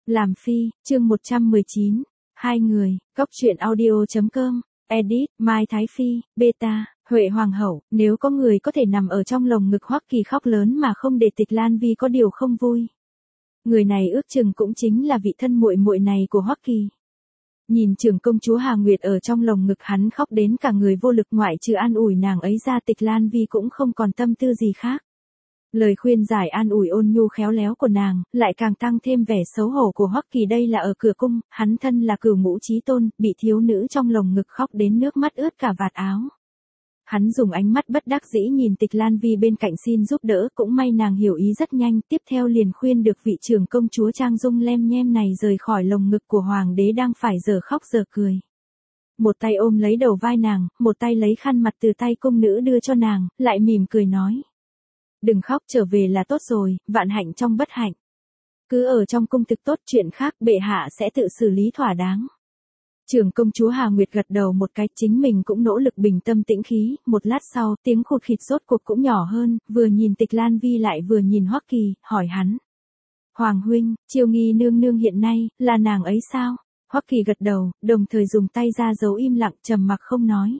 Làm phi, chương 119. Hai người, Cóc truyện audio.com, edit, Mai Thái Phi, beta, Huệ Hoàng hậu, nếu có người có thể nằm ở trong lồng ngực Hoắc Kỳ khóc lớn mà không để Tịch Lan Vi có điều không vui. Người này ước chừng cũng chính là vị thân muội muội này của Hoắc Kỳ. Nhìn trưởng công chúa Hà Nguyệt ở trong lồng ngực hắn khóc đến cả người vô lực, ngoại trừ an ủi nàng ấy ra Tịch Lan Vi cũng không còn tâm tư gì khác. Lời khuyên giải an ủi ôn nhu khéo léo của nàng, lại càng tăng thêm vẻ xấu hổ của Hoắc Kỳ. Đây là ở cửa cung, hắn thân là cửu ngũ chí tôn, bị thiếu nữ trong lồng ngực khóc đến nước mắt ướt cả vạt áo. Hắn dùng ánh mắt bất đắc dĩ nhìn Tịch Lan Vi bên cạnh xin giúp đỡ, cũng may nàng hiểu ý rất nhanh, tiếp theo liền khuyên được vị trưởng công chúa trang dung lem nhem này rời khỏi lồng ngực của hoàng đế đang phải giờ khóc giờ cười. Một tay ôm lấy đầu vai nàng, một tay lấy khăn mặt từ tay cung nữ đưa cho nàng, lại mỉm cười nói. Đừng khóc, trở về là tốt rồi, vạn hạnh trong bất hạnh. Cứ ở trong cung thực tốt, chuyện khác bệ hạ sẽ tự xử lý thỏa đáng. Trưởng công chúa Hà Nguyệt gật đầu một cái, chính mình cũng nỗ lực bình tâm tĩnh khí, một lát sau, tiếng khụt khịt rốt cuộc cũng nhỏ hơn, vừa nhìn Tịch Lan Vi lại vừa nhìn Hoắc Kỳ, hỏi hắn. Hoàng huynh, Chiêu Nghi nương nương hiện nay, là nàng ấy sao? Hoắc Kỳ gật đầu, đồng thời dùng tay ra dấu im lặng, trầm mặc không nói.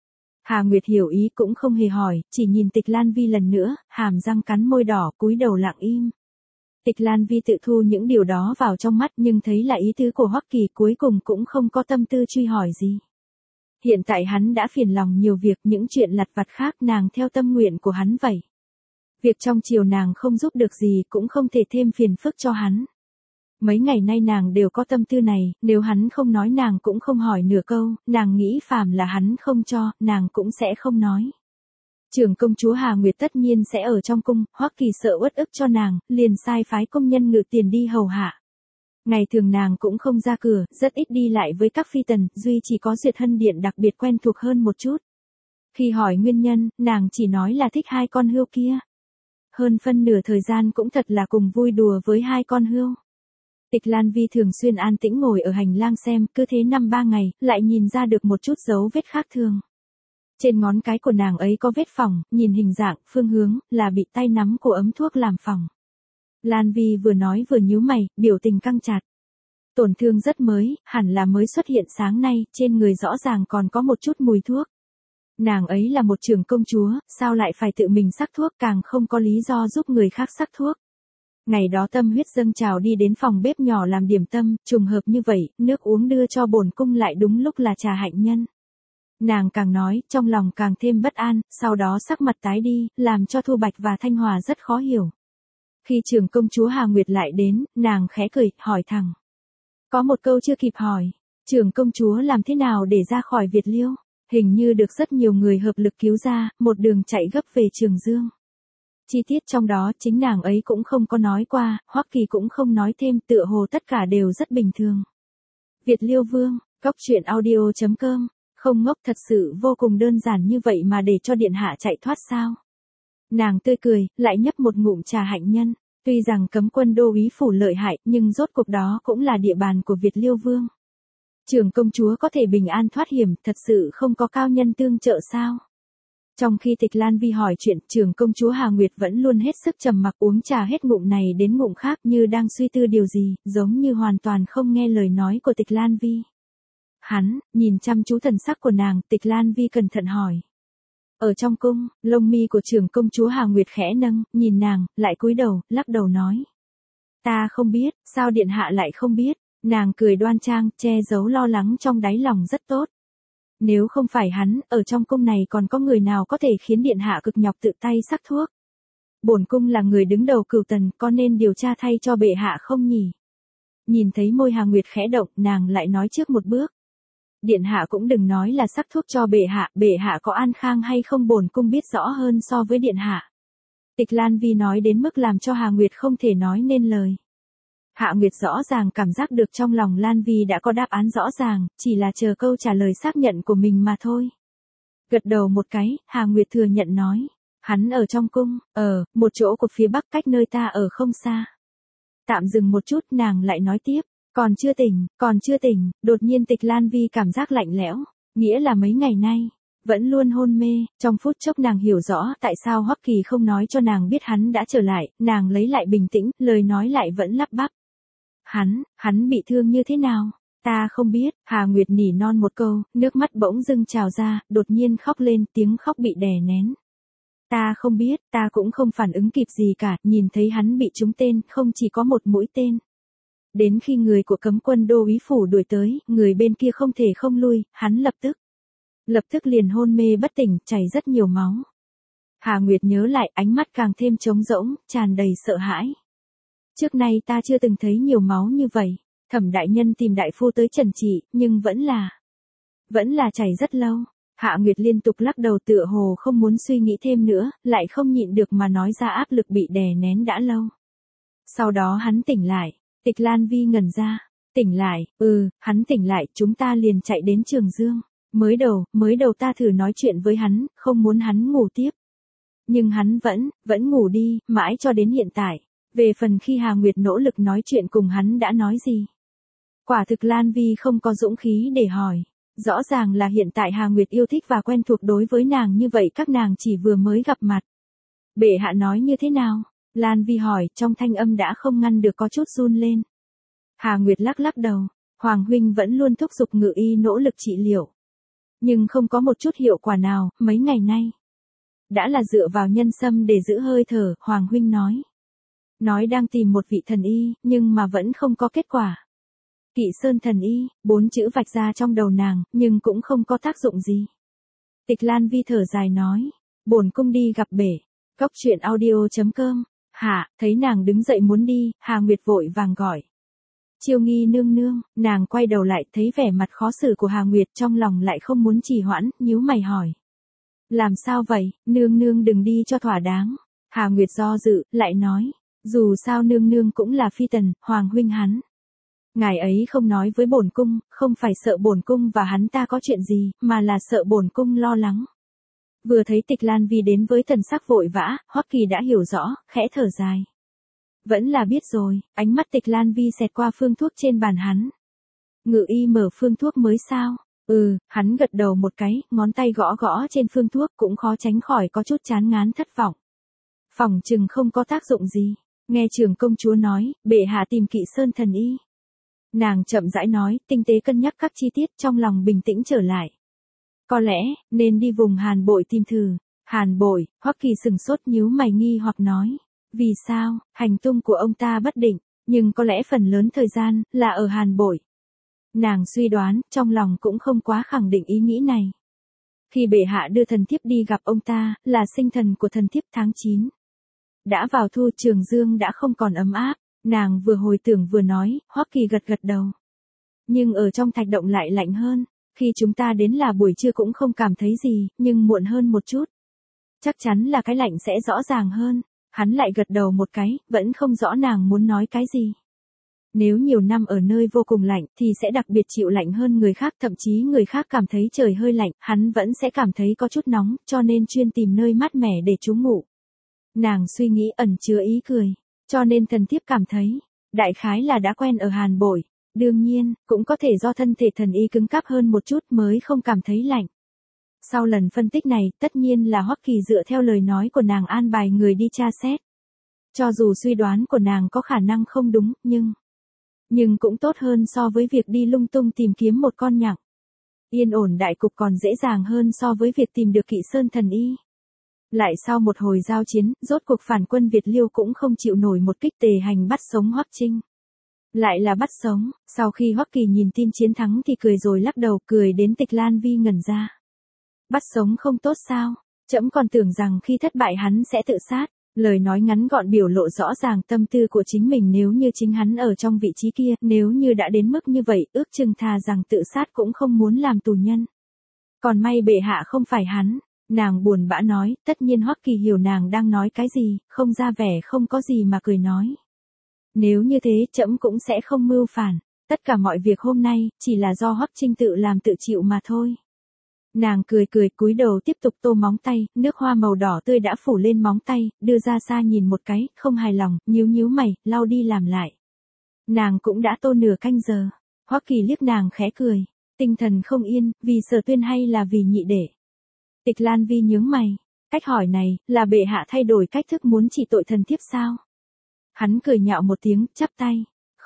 Hà Nguyệt hiểu ý cũng không hề hỏi, chỉ nhìn Tịch Lan Vi lần nữa, hàm răng cắn môi đỏ, cúi đầu lặng im. Tịch Lan Vi tự thu những điều đó vào trong mắt, nhưng thấy là ý tứ của Hoắc Kỳ, cuối cùng cũng không có tâm tư truy hỏi gì. Hiện tại hắn đã phiền lòng nhiều việc, những chuyện lặt vặt khác nàng theo tâm nguyện của hắn vậy. Việc trong triều nàng không giúp được gì, cũng không thể thêm phiền phức cho hắn. Mấy ngày nay nàng đều có tâm tư này, nếu hắn không nói nàng cũng không hỏi nửa câu, nàng nghĩ phàm là hắn không cho, nàng cũng sẽ không nói. Trưởng công chúa Hà Nguyệt tất nhiên sẽ ở trong cung, Hoắc Kỳ sợ uất ức cho nàng, liền sai phái công nhân ngự tiền đi hầu hạ. Ngày thường nàng cũng không ra cửa, rất ít đi lại với các phi tần, duy chỉ có Duyệt Hân Điện đặc biệt quen thuộc hơn một chút. Khi hỏi nguyên nhân, nàng chỉ nói là thích hai con hươu kia. Hơn phân nửa thời gian cũng thật là cùng vui đùa với hai con hươu. Tịch Lan Vi thường xuyên an tĩnh ngồi ở hành lang xem, cứ thế 5-3 ngày, lại nhìn ra được một chút dấu vết khác thường. Trên ngón cái của nàng ấy có vết phỏng, nhìn hình dạng, phương hướng, là bị tay nắm của ấm thuốc làm phỏng. Lan Vi vừa nói vừa nhíu mày, biểu tình căng chặt. Tổn thương rất mới, hẳn là mới xuất hiện sáng nay, trên người rõ ràng còn có một chút mùi thuốc. Nàng ấy là một trưởng công chúa, sao lại phải tự mình sắc thuốc, càng không có lý do giúp người khác sắc thuốc. Ngày đó tâm huyết dâng trào đi đến phòng bếp nhỏ làm điểm tâm, trùng hợp như vậy, nước uống đưa cho bổn cung lại đúng lúc là trà hạnh nhân. Nàng càng nói, trong lòng càng thêm bất an, sau đó sắc mặt tái đi, làm cho Thu Bạch và Thanh Hòa rất khó hiểu. Khi trưởng công chúa Hà Nguyệt lại đến, nàng khẽ cười, hỏi thẳng. Có một câu chưa kịp hỏi, trưởng công chúa làm thế nào để ra khỏi Việt Liêu? Hình như được rất nhiều người hợp lực cứu ra, một đường chạy gấp về Trường Dương. Chi tiết trong đó chính nàng ấy cũng không có nói qua, Hoắc Kỳ cũng không nói thêm, tựa hồ tất cả đều rất bình thường. Việt Liêu Vương, Cóc truyện audio.com, không ngốc, thật sự vô cùng đơn giản như vậy mà để cho điện hạ chạy thoát sao? Nàng tươi cười, lại nhấp một ngụm trà hạnh nhân, tuy rằng cấm quân đô úy phủ lợi hại, nhưng rốt cuộc đó cũng là địa bàn của Việt Liêu Vương. Trưởng công chúa có thể bình an thoát hiểm, thật sự không có cao nhân tương trợ sao? Trong khi Tịch Lan Vi hỏi chuyện, trưởng công chúa Hà Nguyệt vẫn luôn hết sức trầm mặc, uống trà hết ngụm này đến ngụm khác, như đang suy tư điều gì, giống như hoàn toàn không nghe lời nói của Tịch Lan Vi. Hắn, nhìn chăm chú thần sắc của nàng, Tịch Lan Vi cẩn thận hỏi. Ở trong cung, lông mi của trưởng công chúa Hà Nguyệt khẽ nâng, nhìn nàng, lại cúi đầu, lắc đầu nói. Ta không biết, sao điện hạ lại không biết? Nàng cười đoan trang, che giấu lo lắng trong đáy lòng rất tốt. Nếu không phải hắn, ở trong cung này còn có người nào có thể khiến điện hạ cực nhọc tự tay sắc thuốc? Bổn cung là người đứng đầu cửu tần, có nên điều tra thay cho bệ hạ không nhỉ? Nhìn thấy môi Hà Nguyệt khẽ động, nàng lại nói trước một bước. Điện hạ cũng đừng nói là sắc thuốc cho bệ hạ có an khang hay không bổn cung biết rõ hơn so với điện hạ. Tịch Lan Vi nói đến mức làm cho Hà Nguyệt không thể nói nên lời. Hạ Nguyệt rõ ràng cảm giác được trong lòng Lan Vi đã có đáp án rõ ràng, chỉ là chờ câu trả lời xác nhận của mình mà thôi. Gật đầu một cái, Hà Nguyệt thừa nhận nói. Hắn ở trong cung, một chỗ của phía bắc cách nơi ta ở không xa. Tạm dừng một chút, nàng lại nói tiếp. Còn chưa tỉnh, đột nhiên Tịch Lan Vi cảm giác lạnh lẽo, nghĩa là mấy ngày nay, vẫn luôn hôn mê, trong phút chốc nàng hiểu rõ tại sao Hoắc Kỳ không nói cho nàng biết hắn đã trở lại, nàng lấy lại bình tĩnh, lời nói lại vẫn lắp bắp. Hắn bị thương như thế nào? Ta không biết, Hà Nguyệt nỉ non một câu, nước mắt bỗng dưng trào ra, đột nhiên khóc lên, tiếng khóc bị đè nén. Ta không biết, ta cũng không phản ứng kịp gì cả, nhìn thấy hắn bị trúng tên, không chỉ có một mũi tên. Đến khi người của cấm quân đô úy phủ đuổi tới, người bên kia không thể không lui, hắn lập tức liền hôn mê bất tỉnh, chảy rất nhiều máu. Hà Nguyệt nhớ lại, ánh mắt càng thêm trống rỗng, tràn đầy sợ hãi. Trước nay ta chưa từng thấy nhiều máu như vậy. Thẩm đại nhân tìm đại phu tới trần trị, nhưng vẫn là chảy rất lâu. Hạ Nguyệt liên tục lắc đầu tựa hồ không muốn suy nghĩ thêm nữa, lại không nhịn được mà nói ra áp lực bị đè nén đã lâu. Sau đó hắn tỉnh lại, Tịch Lan Vi ngẩn ra, tỉnh lại, hắn tỉnh lại, chúng ta liền chạy đến Trường Dương. Mới đầu ta thử nói chuyện với hắn, không muốn hắn ngủ tiếp. Nhưng hắn vẫn ngủ đi, mãi cho đến hiện tại. Về phần khi Hà Nguyệt nỗ lực nói chuyện cùng hắn đã nói gì? Quả thực Lan Vi không có dũng khí để hỏi. Rõ ràng là hiện tại Hà Nguyệt yêu thích và quen thuộc đối với nàng như vậy, các nàng chỉ vừa mới gặp mặt. Bệ hạ nói như thế nào? Lan Vi hỏi, trong thanh âm đã không ngăn được có chút run lên. Hà Nguyệt lắc đầu, Hoàng huynh vẫn luôn thúc giục Ngự y nỗ lực trị liệu. Nhưng không có một chút hiệu quả nào, mấy ngày nay. Đã là dựa vào nhân sâm để giữ hơi thở, Hoàng huynh nói. Nói đang tìm một vị thần y, nhưng mà vẫn không có kết quả. Kỵ Sơn thần y, 4 chữ vạch ra trong đầu nàng, nhưng cũng không có tác dụng gì. Tịch Lan Vi thở dài nói, bổn cung đi gặp bể. Cóc truyện audio.com. Hạ, thấy nàng đứng dậy muốn đi, Hà Nguyệt vội vàng gọi. Chiêu Nghi nương nương, nàng quay đầu lại thấy vẻ mặt khó xử của Hà Nguyệt, trong lòng lại không muốn trì hoãn, nhíu mày hỏi. Làm sao vậy, nương nương đừng đi cho thỏa đáng. Hà Nguyệt do dự, lại nói, dù sao nương nương cũng là phi tần, Hoàng huynh hắn. Ngài ấy không nói với bổn cung, không phải sợ bổn cung và hắn ta có chuyện gì, mà là sợ bổn cung lo lắng. Vừa thấy Tịch Lan Vi đến với thần sắc vội vã, Hoắc Kỳ đã hiểu rõ, khẽ thở dài. Vẫn là biết rồi, ánh mắt Tịch Lan Vi xẹt qua phương thuốc trên bàn hắn. Ngự y mở phương thuốc mới sao? Hắn gật đầu một cái, ngón tay gõ gõ trên phương thuốc, cũng khó tránh khỏi có chút chán ngán thất vọng. Phỏng chừng không có tác dụng gì. Nghe trưởng công chúa nói, bệ hạ tìm Kỵ Sơn thần y. Nàng chậm rãi nói, tinh tế cân nhắc các chi tiết, trong lòng bình tĩnh trở lại. Có lẽ, nên đi vùng Hàn Bội tìm thử. Hàn Bội, Hoắc Kỳ sừng sốt nhíu mày nghi hoặc nói. Vì sao, hành tung của ông ta bất định, nhưng có lẽ phần lớn thời gian, là ở Hàn Bội. Nàng suy đoán, trong lòng cũng không quá khẳng định ý nghĩ này. Khi bệ hạ đưa thần thiếp đi gặp ông ta, là sinh thần của thần thiếp tháng 9. Đã vào thu, Trường Dương đã không còn ấm áp, nàng vừa hồi tưởng vừa nói, Hoắc Kỳ gật đầu. Nhưng ở trong thạch động lại lạnh hơn, khi chúng ta đến là buổi trưa cũng không cảm thấy gì, nhưng muộn hơn một chút. Chắc chắn là cái lạnh sẽ rõ ràng hơn, hắn lại gật đầu một cái, vẫn không rõ nàng muốn nói cái gì. Nếu nhiều năm ở nơi vô cùng lạnh thì sẽ đặc biệt chịu lạnh hơn người khác, thậm chí người khác cảm thấy trời hơi lạnh, hắn vẫn sẽ cảm thấy có chút nóng, cho nên chuyên tìm nơi mát mẻ để trú ngụ. Nàng suy nghĩ ẩn chứa ý cười, cho nên thần thiếp cảm thấy, đại khái là đã quen ở Hàn Bội, đương nhiên, cũng có thể do thân thể thần y cứng cáp hơn một chút mới không cảm thấy lạnh. Sau lần phân tích này, tất nhiên là Hoắc Kỳ dựa theo lời nói của nàng an bài người đi tra xét. Cho dù suy đoán của nàng có khả năng không đúng, nhưng cũng tốt hơn so với việc đi lung tung tìm kiếm một con nhặng. Yên ổn đại cục còn dễ dàng hơn so với việc tìm được Kỵ Sơn thần y. Lại sau một hồi giao chiến, rốt cuộc phản quân Việt Liêu cũng không chịu nổi một kích tề hành bắt sống Hoắc Trinh. Lại là bắt sống, sau khi Hoắc Kỳ nhìn tin chiến thắng thì cười rồi lắc đầu, cười đến Tịch Lan Vi ngẩn ra. Bắt sống không tốt sao? Trẫm còn tưởng rằng khi thất bại hắn sẽ tự sát. Lời nói ngắn gọn biểu lộ rõ ràng tâm tư của chính mình, nếu như chính hắn ở trong vị trí kia, nếu như đã đến mức như vậy, ước chừng thà rằng tự sát cũng không muốn làm tù nhân. Còn may bệ hạ không phải hắn, nàng buồn bã nói, tất nhiên Hoắc Kỳ hiểu nàng đang nói cái gì, không ra vẻ không có gì mà cười nói. Nếu như thế, trẫm cũng sẽ không mưu phản, tất cả mọi việc hôm nay, chỉ là do Hoắc Trinh tự làm tự chịu mà thôi. Nàng cười cúi đầu tiếp tục tô móng tay, nước hoa màu đỏ tươi đã phủ lên móng tay, đưa ra xa nhìn một cái, không hài lòng, nhíu mày, lau đi làm lại. Nàng cũng đã tô nửa canh giờ. Hoắc Kỳ liếc nàng khẽ cười, tinh thần không yên, vì Sở Tuyên hay là vì nhị đệ? Tịch Lan Vi nhướng mày, cách hỏi này, là bệ hạ thay đổi cách thức muốn trị tội thần thiếp sao? Hắn cười nhạo một tiếng, chắp tay,